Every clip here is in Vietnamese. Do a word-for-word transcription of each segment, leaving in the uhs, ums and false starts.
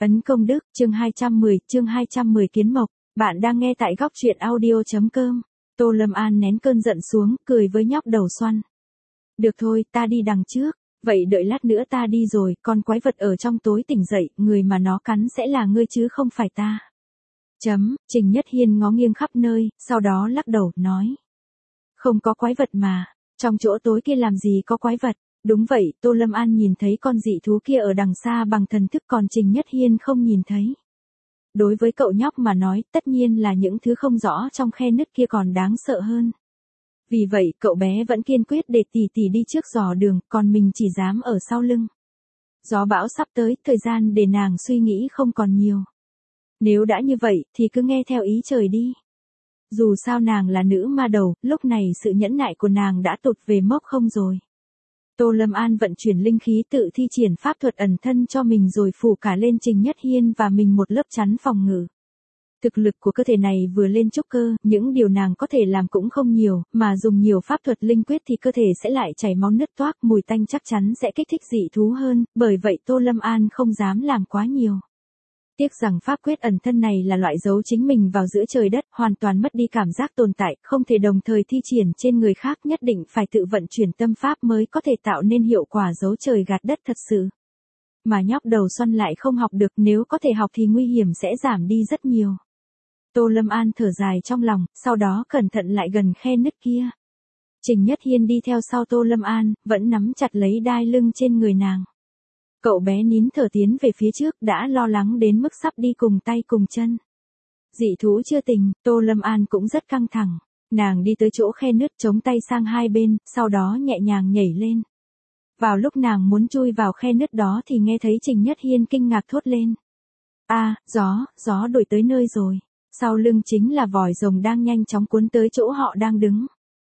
Ấn công đức, chương hai trăm mười, chương hai trăm mười kiến mộc. Bạn đang nghe tại góc truyện audio.com. Tô Lâm An nén cơn giận xuống, cười với nhóc đầu xoăn. Được thôi, ta đi đằng trước. Vậy đợi lát nữa ta đi rồi, con quái vật ở trong tối tỉnh dậy, người mà nó cắn sẽ là ngươi chứ không phải ta. Chấm, Trình Nhất Hiên ngó nghiêng khắp nơi, sau đó lắc đầu, nói. Không có quái vật mà, trong chỗ tối kia làm gì có quái vật. Đúng vậy, Tô Lâm An nhìn thấy con dị thú kia ở đằng xa bằng thần thức, còn Trình Nhất Hiên không nhìn thấy. Đối với cậu nhóc mà nói, tất nhiên là những thứ không rõ trong khe nứt kia còn đáng sợ hơn. Vì vậy, cậu bé vẫn kiên quyết để tỷ tỷ đi trước dò đường, còn mình chỉ dám ở sau lưng. Gió bão sắp tới, thời gian để nàng suy nghĩ không còn nhiều. Nếu đã như vậy, thì cứ nghe theo ý trời đi. Dù sao nàng là nữ ma đầu, lúc này sự nhẫn nại của nàng đã tụt về mốc không rồi. Tô Lâm An vận chuyển linh khí tự thi triển pháp thuật ẩn thân cho mình rồi phủ cả lên Trình Nhất Hiên và mình một lớp chắn phòng ngự. Thực lực của cơ thể này vừa lên trúc cơ, những điều nàng có thể làm cũng không nhiều, mà dùng nhiều pháp thuật linh quyết thì cơ thể sẽ lại chảy máu nứt toác, mùi tanh chắc chắn sẽ kích thích dị thú hơn, bởi vậy Tô Lâm An không dám làm quá nhiều. Tiếc rằng pháp quyết ẩn thân này là loại giấu chính mình vào giữa trời đất, hoàn toàn mất đi cảm giác tồn tại, không thể đồng thời thi triển trên người khác, nhất định phải tự vận chuyển tâm pháp mới có thể tạo nên hiệu quả giấu trời gạt đất thật sự. Mà nhóc đầu xoăn lại không học được, nếu có thể học thì nguy hiểm sẽ giảm đi rất nhiều. Tô Lâm An thở dài trong lòng, sau đó cẩn thận lại gần khe nứt kia. Trình Nhất Hiên đi theo sau Tô Lâm An, vẫn nắm chặt lấy đai lưng trên người nàng. Cậu bé nín thở tiến về phía trước, đã lo lắng đến mức sắp đi cùng tay cùng chân. Dị thú chưa tỉnh, Tô Lâm An cũng rất căng thẳng. Nàng đi tới chỗ khe nứt, chống tay sang hai bên, sau đó nhẹ nhàng nhảy lên. Vào lúc nàng muốn chui vào khe nứt đó thì nghe thấy Trình Nhất Hiên kinh ngạc thốt lên. A, à, gió, gió đuổi tới nơi rồi. Sau lưng chính là vòi rồng đang nhanh chóng cuốn tới chỗ họ đang đứng.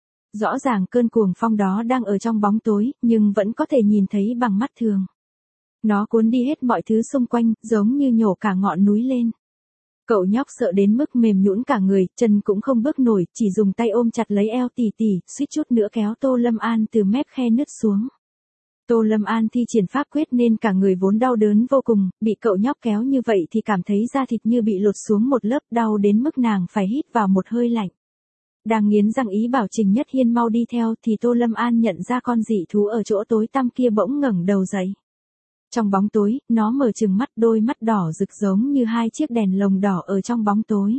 Rõ ràng cơn cuồng phong đó đang ở trong bóng tối, nhưng vẫn có thể nhìn thấy bằng mắt thường. Nó cuốn đi hết mọi thứ xung quanh, giống như nhổ cả ngọn núi lên. Cậu nhóc sợ đến mức mềm nhũn cả người, chân cũng không bước nổi, chỉ dùng tay ôm chặt lấy eo tỷ tỷ, suýt chút nữa kéo Tô Lâm An từ mép khe nứt xuống. Tô Lâm An thi triển pháp quyết nên cả người vốn đau đớn vô cùng, bị cậu nhóc kéo như vậy thì cảm thấy da thịt như bị lột xuống một lớp, đau đến mức nàng phải hít vào một hơi lạnh. Đang nghiến răng ý bảo Trình Nhất Hiên mau đi theo thì Tô Lâm An nhận ra con dị thú ở chỗ tối tăm kia bỗng ngẩng đầu dậy. Trong bóng tối, nó mở trừng mắt, đôi mắt đỏ rực giống như hai chiếc đèn lồng đỏ ở trong bóng tối.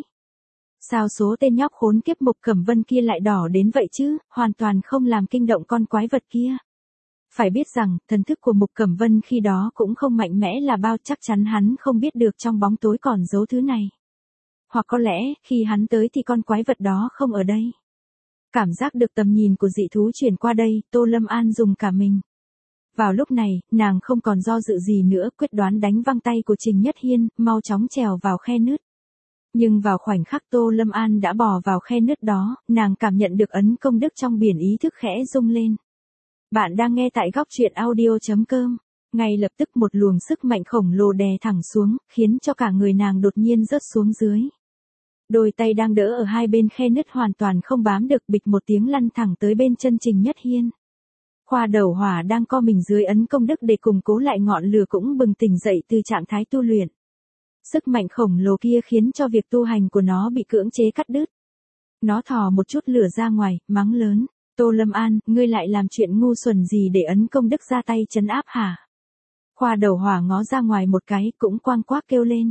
Sao số tên nhóc khốn kiếp Mục Cẩm Vân kia lại đỏ đến vậy chứ, hoàn toàn không làm kinh động con quái vật kia. Phải biết rằng, thần thức của Mục Cẩm Vân khi đó cũng không mạnh mẽ là bao, chắc chắn hắn không biết được trong bóng tối còn giấu thứ này. Hoặc có lẽ, khi hắn tới thì con quái vật đó không ở đây. Cảm giác được tầm nhìn của dị thú chuyển qua đây, Tô Lâm An dùng cả mình. Vào lúc này, nàng không còn do dự gì nữa, quyết đoán đánh văng tay của Trình Nhất Hiên, mau chóng trèo vào khe nứt. Nhưng vào khoảnh khắc Tô Lâm An đã bò vào khe nứt đó, nàng cảm nhận được ấn công đức trong biển ý thức khẽ rung lên. Bạn đang nghe tại góc truyện audio.com. Ngay lập tức một luồng sức mạnh khổng lồ đè thẳng xuống, khiến cho cả người nàng đột nhiên rớt xuống dưới. Đôi tay đang đỡ ở hai bên khe nứt hoàn toàn không bám được, bịch một tiếng lăn thẳng tới bên chân Trình Nhất Hiên. Khoa đầu hỏa đang co mình dưới ấn công đức để củng cố lại ngọn lửa cũng bừng tỉnh dậy từ trạng thái tu luyện. Sức mạnh khổng lồ kia khiến cho việc tu hành của nó bị cưỡng chế cắt đứt. Nó thò một chút lửa ra ngoài, mắng lớn. Tô Lâm An, ngươi lại làm chuyện ngu xuẩn gì để ấn công đức ra tay trấn áp hả? Khoa đầu hỏa ngó ra ngoài một cái, cũng quang quác kêu lên.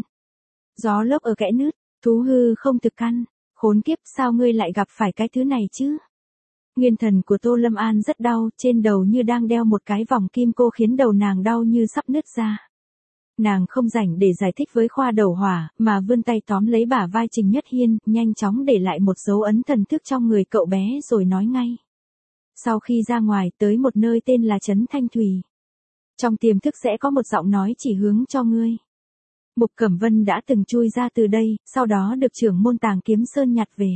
Gió lốc ở kẽ nứt, thú hư không thực căn, khốn kiếp, sao ngươi lại gặp phải cái thứ này chứ? Nguyên thần của Tô Lâm An rất đau, trên đầu như đang đeo một cái vòng kim cô khiến đầu nàng đau như sắp nứt ra. Nàng không rảnh để giải thích với khoa đầu hỏa, mà vươn tay tóm lấy bả vai Trình Nhất Hiên, nhanh chóng để lại một dấu ấn thần thức trong người cậu bé rồi nói ngay. Sau khi ra ngoài tới một nơi tên là Trấn Thanh Thủy. Trong tiềm thức sẽ có một giọng nói chỉ hướng cho ngươi. Mục Cẩm Vân đã từng chui ra từ đây, sau đó được trưởng môn Tàng Kiếm Sơn nhặt về.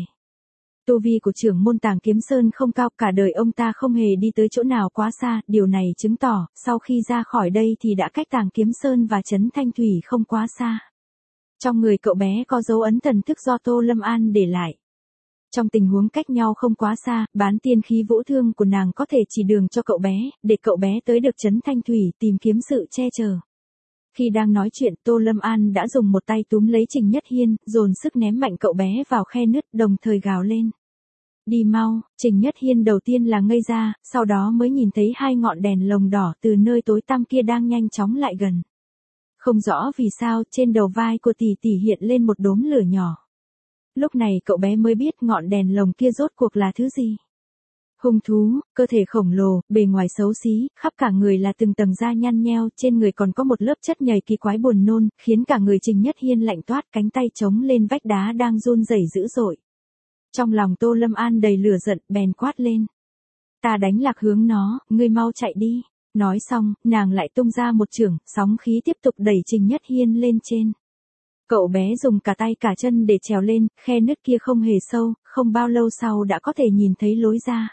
Tu vi của trưởng môn Tàng Kiếm Sơn không cao, cả đời ông ta không hề đi tới chỗ nào quá xa, điều này chứng tỏ, sau khi ra khỏi đây thì đã cách Tàng Kiếm Sơn và Trấn Thanh Thủy không quá xa. Trong người cậu bé có dấu ấn thần thức do Tô Lâm An để lại. Trong tình huống cách nhau không quá xa, bán tiên khí vũ thương của nàng có thể chỉ đường cho cậu bé, để cậu bé tới được Trấn Thanh Thủy tìm kiếm sự che chở. Khi đang nói chuyện, Tô Lâm An đã dùng một tay túm lấy Trình Nhất Hiên, dồn sức ném mạnh cậu bé vào khe nứt, đồng thời gào lên. Đi mau. Trình Nhất Hiên đầu tiên là ngây ra, sau đó mới nhìn thấy hai ngọn đèn lồng đỏ từ nơi tối tăm kia đang nhanh chóng lại gần. Không rõ vì sao, trên đầu vai của tỷ tỷ hiện lên một đốm lửa nhỏ. Lúc này cậu bé mới biết ngọn đèn lồng kia rốt cuộc là thứ gì. Hung thú, cơ thể khổng lồ, bề ngoài xấu xí, khắp cả người là từng tầng da nhăn nheo, trên người còn có một lớp chất nhầy kỳ quái buồn nôn, khiến cả người Trình Nhất Hiên lạnh toát, cánh tay chống lên vách đá đang run rẩy dữ dội. Trong lòng Tô Lâm An đầy lửa giận, bèn quát lên. Ta đánh lạc hướng nó, ngươi mau chạy đi. Nói xong, nàng lại tung ra một chưởng, sóng khí tiếp tục đẩy Trình Nhất Hiên lên trên. Cậu bé dùng cả tay cả chân để trèo lên, khe nứt kia không hề sâu, không bao lâu sau đã có thể nhìn thấy lối ra.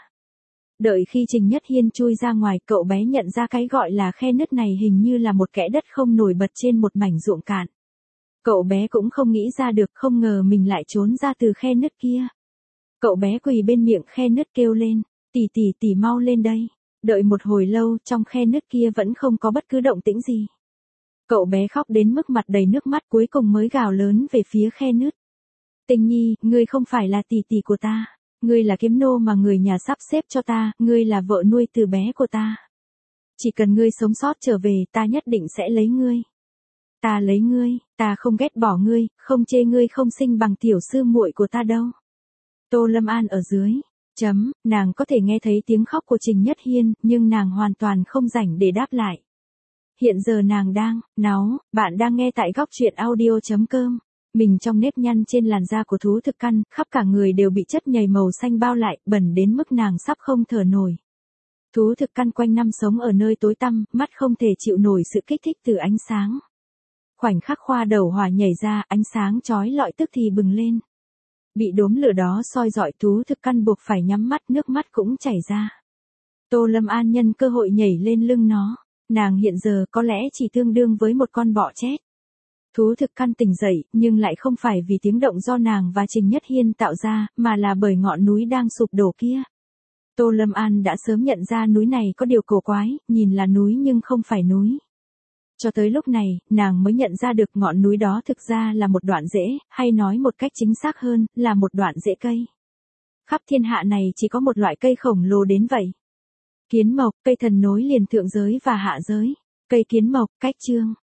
Đợi khi Trình Nhất Hiên chui ra ngoài, cậu bé nhận ra cái gọi là khe nứt này hình như là một kẽ đất không nổi bật trên một mảnh ruộng cạn. Cậu bé cũng không nghĩ ra được, không ngờ mình lại trốn ra từ khe nứt kia. Cậu bé quỳ bên miệng khe nứt kêu lên, tỷ tỷ tỷ mau lên đây. Đợi một hồi lâu, trong khe nứt kia vẫn không có bất cứ động tĩnh gì. Cậu bé khóc đến mức mặt đầy nước mắt, cuối cùng mới gào lớn về phía khe nứt. Tình nhi, ngươi không phải là tỷ tỷ của ta. Ngươi là kiếm nô mà người nhà sắp xếp cho ta, ngươi là vợ nuôi từ bé của ta. Chỉ cần ngươi sống sót trở về, ta nhất định sẽ lấy ngươi. Ta lấy ngươi, ta không ghét bỏ ngươi, không chê ngươi không sinh bằng tiểu sư muội của ta đâu. Tô Lâm An ở dưới. Chấm, nàng có thể nghe thấy tiếng khóc của Trình Nhất Hiên, nhưng nàng hoàn toàn không rảnh để đáp lại. Hiện giờ nàng đang, náu, bạn đang nghe tại góc truyện audio chấm com. Mình trong nếp nhăn trên làn da của thú thực căn, khắp cả người đều bị chất nhầy màu xanh bao lại, bẩn đến mức nàng sắp không thở nổi. Thú thực căn quanh năm sống ở nơi tối tăm, mắt không thể chịu nổi sự kích thích từ ánh sáng. Khoảnh khắc khoa đầu hỏa nhảy ra, ánh sáng chói lọi tức thì bừng lên. Bị đốm lửa đó soi rọi, thú thực căn buộc phải nhắm mắt, nước mắt cũng chảy ra. Tô Lâm An nhân cơ hội nhảy lên lưng nó. Nàng hiện giờ có lẽ chỉ tương đương với một con bọ chết. Thú thực căn tỉnh dậy, nhưng lại không phải vì tiếng động do nàng và Trình Nhất Hiên tạo ra, mà là bởi ngọn núi đang sụp đổ kia. Tô Lâm An đã sớm nhận ra núi này có điều cổ quái, nhìn là núi nhưng không phải núi. Cho tới lúc này, nàng mới nhận ra được ngọn núi đó thực ra là một đoạn rễ, hay nói một cách chính xác hơn, là một đoạn rễ cây. Khắp thiên hạ này chỉ có một loại cây khổng lồ đến vậy. Kiến mộc, cây thần nối liền thượng giới và hạ giới. Cây kiến mộc, cách chương.